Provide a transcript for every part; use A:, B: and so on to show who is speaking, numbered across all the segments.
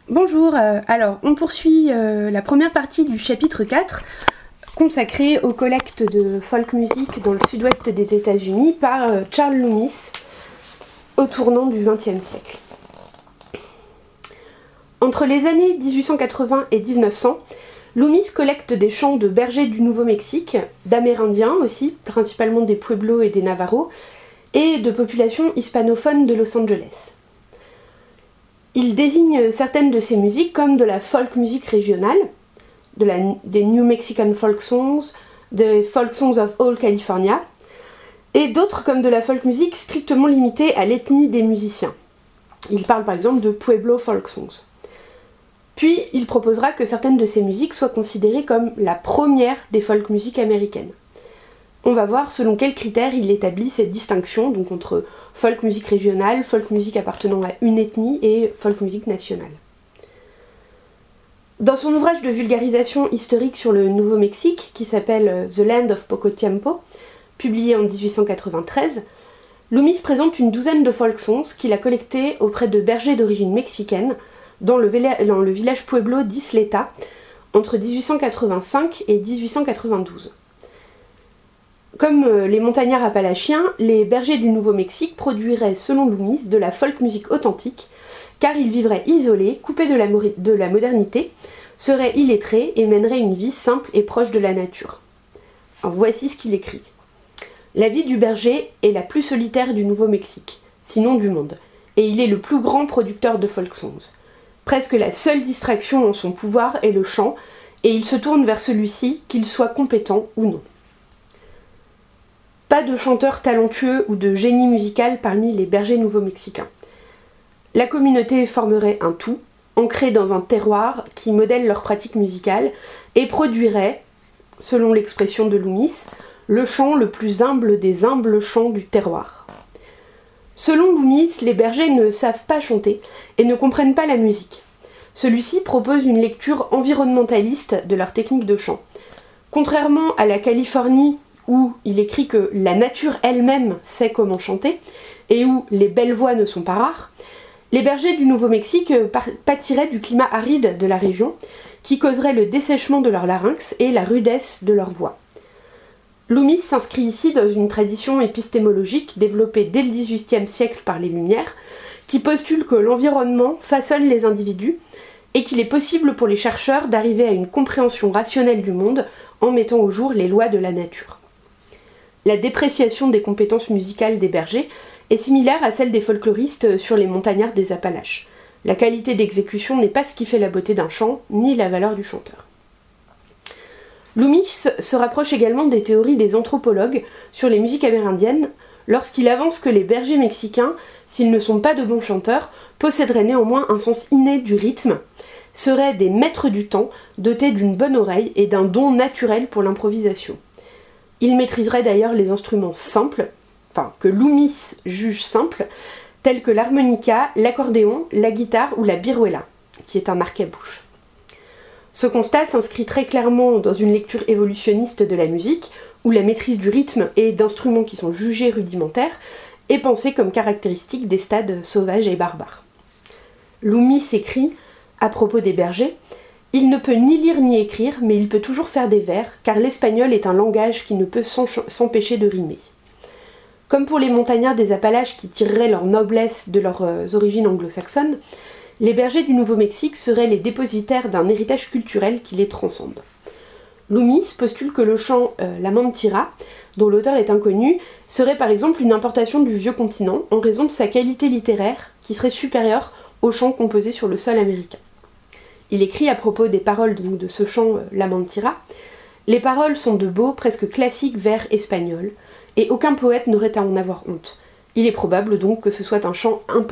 A: Bonjour, alors on poursuit la première partie du chapitre 4 consacré aux collectes de folk music dans le sud-ouest des États-Unis par Charles Loomis au tournant du XXe siècle. Entre les années 1880 et 1900, Loomis collecte des chants de bergers du Nouveau-Mexique, d'Amérindiens aussi, principalement des Pueblos et des Navajos, et de populations hispanophones de Los Angeles. Il désigne certaines de ces musiques comme de la folk music régionale, des New Mexican Folk Songs, des Folk Songs of All California, et d'autres comme de la folk music strictement limitée à l'ethnie des musiciens. Il parle par exemple de Pueblo Folk Songs. Puis il proposera que certaines de ces musiques soient considérées comme la première des folk music américaines. On va voir selon quels critères il établit cette distinction donc entre folk music régionale, folk music appartenant à une ethnie et folk music nationale. Dans son ouvrage de vulgarisation historique sur le Nouveau-Mexique, qui s'appelle The Land of Poco Tiempo, publié en 1893, Loomis présente une douzaine de folk songs qu'il a collectés auprès de bergers d'origine mexicaine dans le village Pueblo d'Isleta entre 1885 et 1892. Comme les montagnards appalachiens, les bergers du Nouveau-Mexique produiraient, selon Loomis, de la folk music authentique, car ils vivraient isolés, coupés de la modernité, seraient illettrés et mèneraient une vie simple et proche de la nature. Alors voici ce qu'il écrit. La vie du berger est la plus solitaire du Nouveau-Mexique, sinon du monde, et il est le plus grand producteur de folk songs. Presque la seule distraction en son pouvoir est le chant, et il se tourne vers celui-ci, qu'il soit compétent ou non. Pas de chanteurs talentueux ou de génie musical parmi les bergers nouveau-mexicains. La communauté formerait un tout, ancré dans un terroir qui modèle leur pratique musicale et produirait, selon l'expression de Loomis, le chant le plus humble des humbles chants du terroir. Selon Loomis, les bergers ne savent pas chanter et ne comprennent pas la musique. Celui-ci propose une lecture environnementaliste de leur technique de chant. Contrairement à la Californie, où il écrit que la nature elle-même sait comment chanter, et où les belles voix ne sont pas rares, les bergers du Nouveau-Mexique pâtiraient du climat aride de la région, qui causerait le dessèchement de leur larynx et la rudesse de leur voix. Loomis s'inscrit ici dans une tradition épistémologique développée dès le XVIIIe siècle par les Lumières, qui postule que l'environnement façonne les individus, et qu'il est possible pour les chercheurs d'arriver à une compréhension rationnelle du monde en mettant au jour les lois de la nature. La dépréciation des compétences musicales des bergers est similaire à celle des folkloristes sur les montagnards des Appalaches. La qualité d'exécution n'est pas ce qui fait la beauté d'un chant, ni la valeur du chanteur. Loomis se rapproche également des théories des anthropologues sur les musiques amérindiennes lorsqu'il avance que les bergers mexicains, s'ils ne sont pas de bons chanteurs, posséderaient néanmoins un sens inné du rythme, seraient des maîtres du temps, dotés d'une bonne oreille et d'un don naturel pour l'improvisation. Il maîtriserait d'ailleurs les instruments simples, que Loomis juge simples, tels que l'harmonica, l'accordéon, la guitare ou la biruela, qui est un arc-à-bouche. Ce constat s'inscrit très clairement dans une lecture évolutionniste de la musique, où la maîtrise du rythme et d'instruments qui sont jugés rudimentaires est pensée comme caractéristique des stades sauvages et barbares. Loomis écrit, à propos des bergers, « Il ne peut ni lire ni écrire, mais il peut toujours faire des vers, car l'espagnol est un langage qui ne peut s'empêcher de rimer. » Comme pour les montagnards des Appalaches qui tireraient leur noblesse de leurs origines anglo-saxonnes, les bergers du Nouveau-Mexique seraient les dépositaires d'un héritage culturel qui les transcende. Loomis postule que le chant La Mantira, dont l'auteur est inconnu, serait par exemple une importation du vieux continent en raison de sa qualité littéraire qui serait supérieure aux chants composés sur le sol américain. Il écrit à propos des paroles de ce chant La Mantira « Les paroles sont de beaux, presque classiques vers espagnols, et aucun poète n'aurait à en avoir honte. Il est probable donc que ce soit un chant importé. »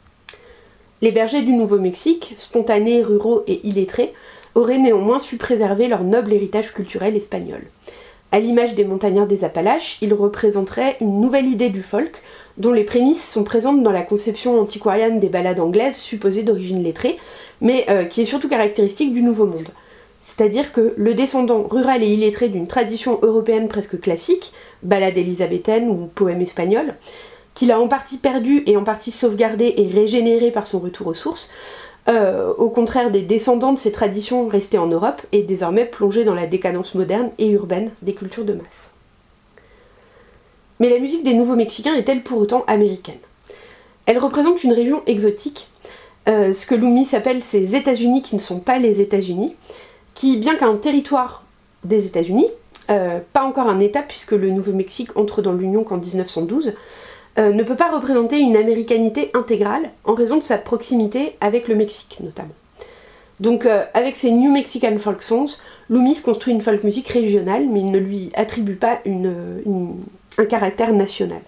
A: Les bergers du Nouveau-Mexique, spontanés, ruraux et illettrés, auraient néanmoins su préserver leur noble héritage culturel espagnol. À l'image des montagnards des Appalaches, ils représenteraient une nouvelle idée du folk, dont les prémices sont présentes dans la conception antiquarienne des ballades anglaises supposées d'origine lettrée, mais qui est surtout caractéristique du Nouveau Monde. C'est-à-dire que le descendant rural et illettré d'une tradition européenne presque classique, ballade élisabéthaine ou poème espagnol, qu'il a en partie perdu et en partie sauvegardé et régénéré par son retour aux sources, au contraire des descendants de ces traditions restées en Europe et désormais plongées dans la décadence moderne et urbaine des cultures de masse. Mais la musique des Nouveaux-Mexicains est-elle pour autant américaine ? Elle représente une région exotique, ce que Loomis appelle ces États-Unis qui ne sont pas les États-Unis, qui, bien qu'un territoire des États-Unis, pas encore un État puisque le Nouveau-Mexique entre dans l'Union qu'en 1912, ne peut pas représenter une américanité intégrale en raison de sa proximité avec le Mexique notamment. Donc avec ses New Mexican Folk Songs, Loomis construit une folk music régionale mais il ne lui attribue pas un caractère national.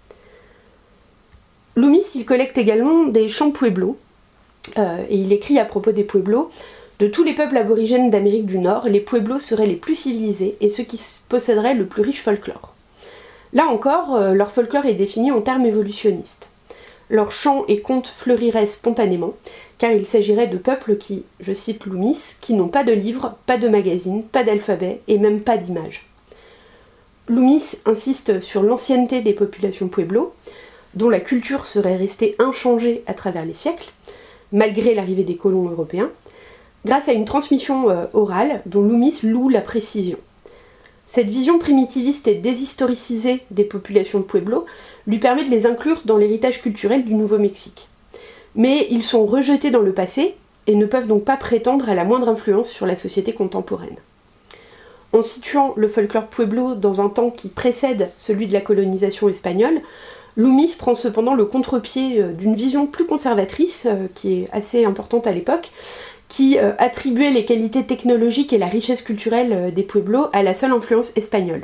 A: Loomis il collecte également des chants pueblos et il écrit à propos des pueblos: de tous les peuples aborigènes d'Amérique du Nord, les pueblos seraient les plus civilisés et ceux qui posséderaient le plus riche folklore. Là encore, leur folklore est défini en termes évolutionnistes. Leurs chants et contes fleuriraient spontanément, car il s'agirait de peuples qui, je cite Loomis, qui n'ont pas de livres, pas de magazines, pas d'alphabet et même pas d'images. Loomis insiste sur l'ancienneté des populations pueblos, dont la culture serait restée inchangée à travers les siècles, malgré l'arrivée des colons européens, grâce à une transmission orale dont Loomis loue la précision. Cette vision primitiviste et déshistoricisée des populations de pueblo lui permet de les inclure dans l'héritage culturel du Nouveau-Mexique. Mais ils sont rejetés dans le passé et ne peuvent donc pas prétendre à la moindre influence sur la société contemporaine. En situant le folklore pueblo dans un temps qui précède celui de la colonisation espagnole, Loomis prend cependant le contre-pied d'une vision plus conservatrice, qui est assez importante à l'époque, qui attribuait les qualités technologiques et la richesse culturelle des pueblos à la seule influence espagnole.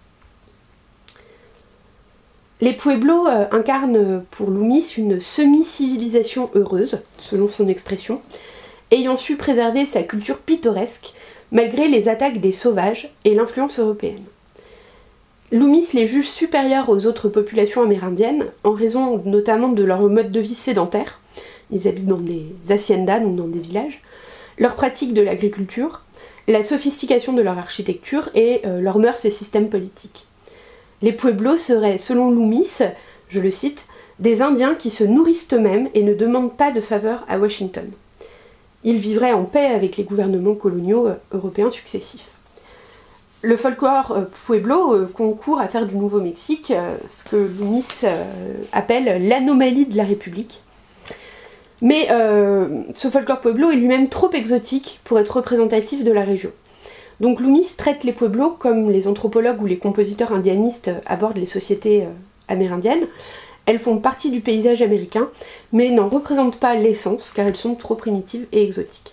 A: Les pueblos incarnent pour Loomis une semi-civilisation heureuse, selon son expression, ayant su préserver sa culture pittoresque malgré les attaques des sauvages et l'influence européenne. Loomis les juge supérieurs aux autres populations amérindiennes en raison notamment de leur mode de vie sédentaire. Ils habitent dans des haciendas, donc dans des villages, leur pratique de l'agriculture, la sophistication de leur architecture et leurs mœurs et systèmes politiques. Les pueblos seraient, selon Loomis, je le cite, des Indiens qui se nourrissent eux-mêmes et ne demandent pas de faveur à Washington. Ils vivraient en paix avec les gouvernements coloniaux européens successifs. Le folklore pueblo concourt à faire du Nouveau-Mexique ce que Loomis appelle l'anomalie de la République. Mais ce folklore pueblo est lui-même trop exotique pour être représentatif de la région. Donc Loomis traite les pueblos comme les anthropologues ou les compositeurs indianistes abordent les sociétés amérindiennes. Elles font partie du paysage américain, mais n'en représentent pas l'essence car elles sont trop primitives et exotiques.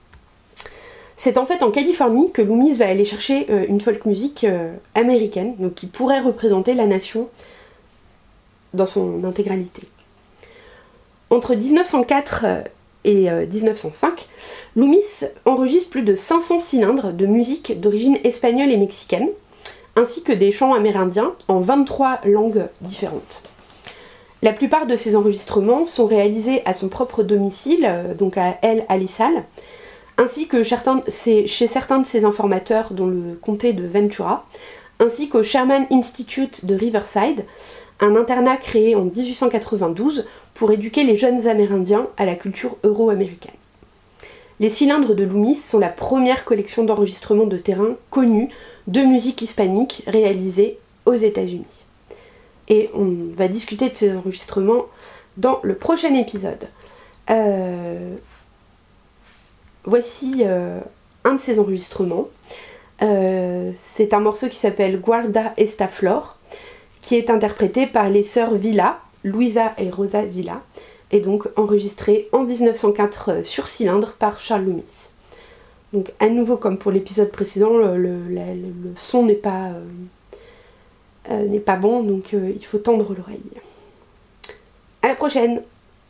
A: C'est en fait en Californie que Loomis va aller chercher une folk music américaine, donc qui pourrait représenter la nation dans son intégralité. Entre 1904 et 1905, Loomis enregistre plus de 500 cylindres de musique d'origine espagnole et mexicaine, ainsi que des chants amérindiens en 23 langues différentes. La plupart de ces enregistrements sont réalisés à son propre domicile, donc à El Alisal, ainsi que chez certains de ses informateurs, dont le comté de Ventura, ainsi qu'au Sherman Institute de Riverside, un internat créé en 1892 pour éduquer les jeunes Amérindiens à la culture euro-américaine. Les cylindres de Loomis sont la première collection d'enregistrements de terrain connue de musique hispanique réalisée aux États-Unis. Et on va discuter de ces enregistrements dans le prochain épisode. Voici un de ces enregistrements. C'est un morceau qui s'appelle Guarda esta flor, qui est interprété par les sœurs Villa, Luisa et Rosa Villa, et donc enregistré en 1904 sur cylindre par Charles Loomis. Donc à nouveau comme pour l'épisode précédent, le son n'est pas bon, donc il faut tendre l'oreille. À la prochaine!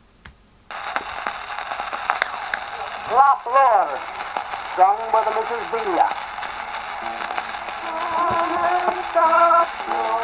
B: La Flor, sung by the Mrs. Villa.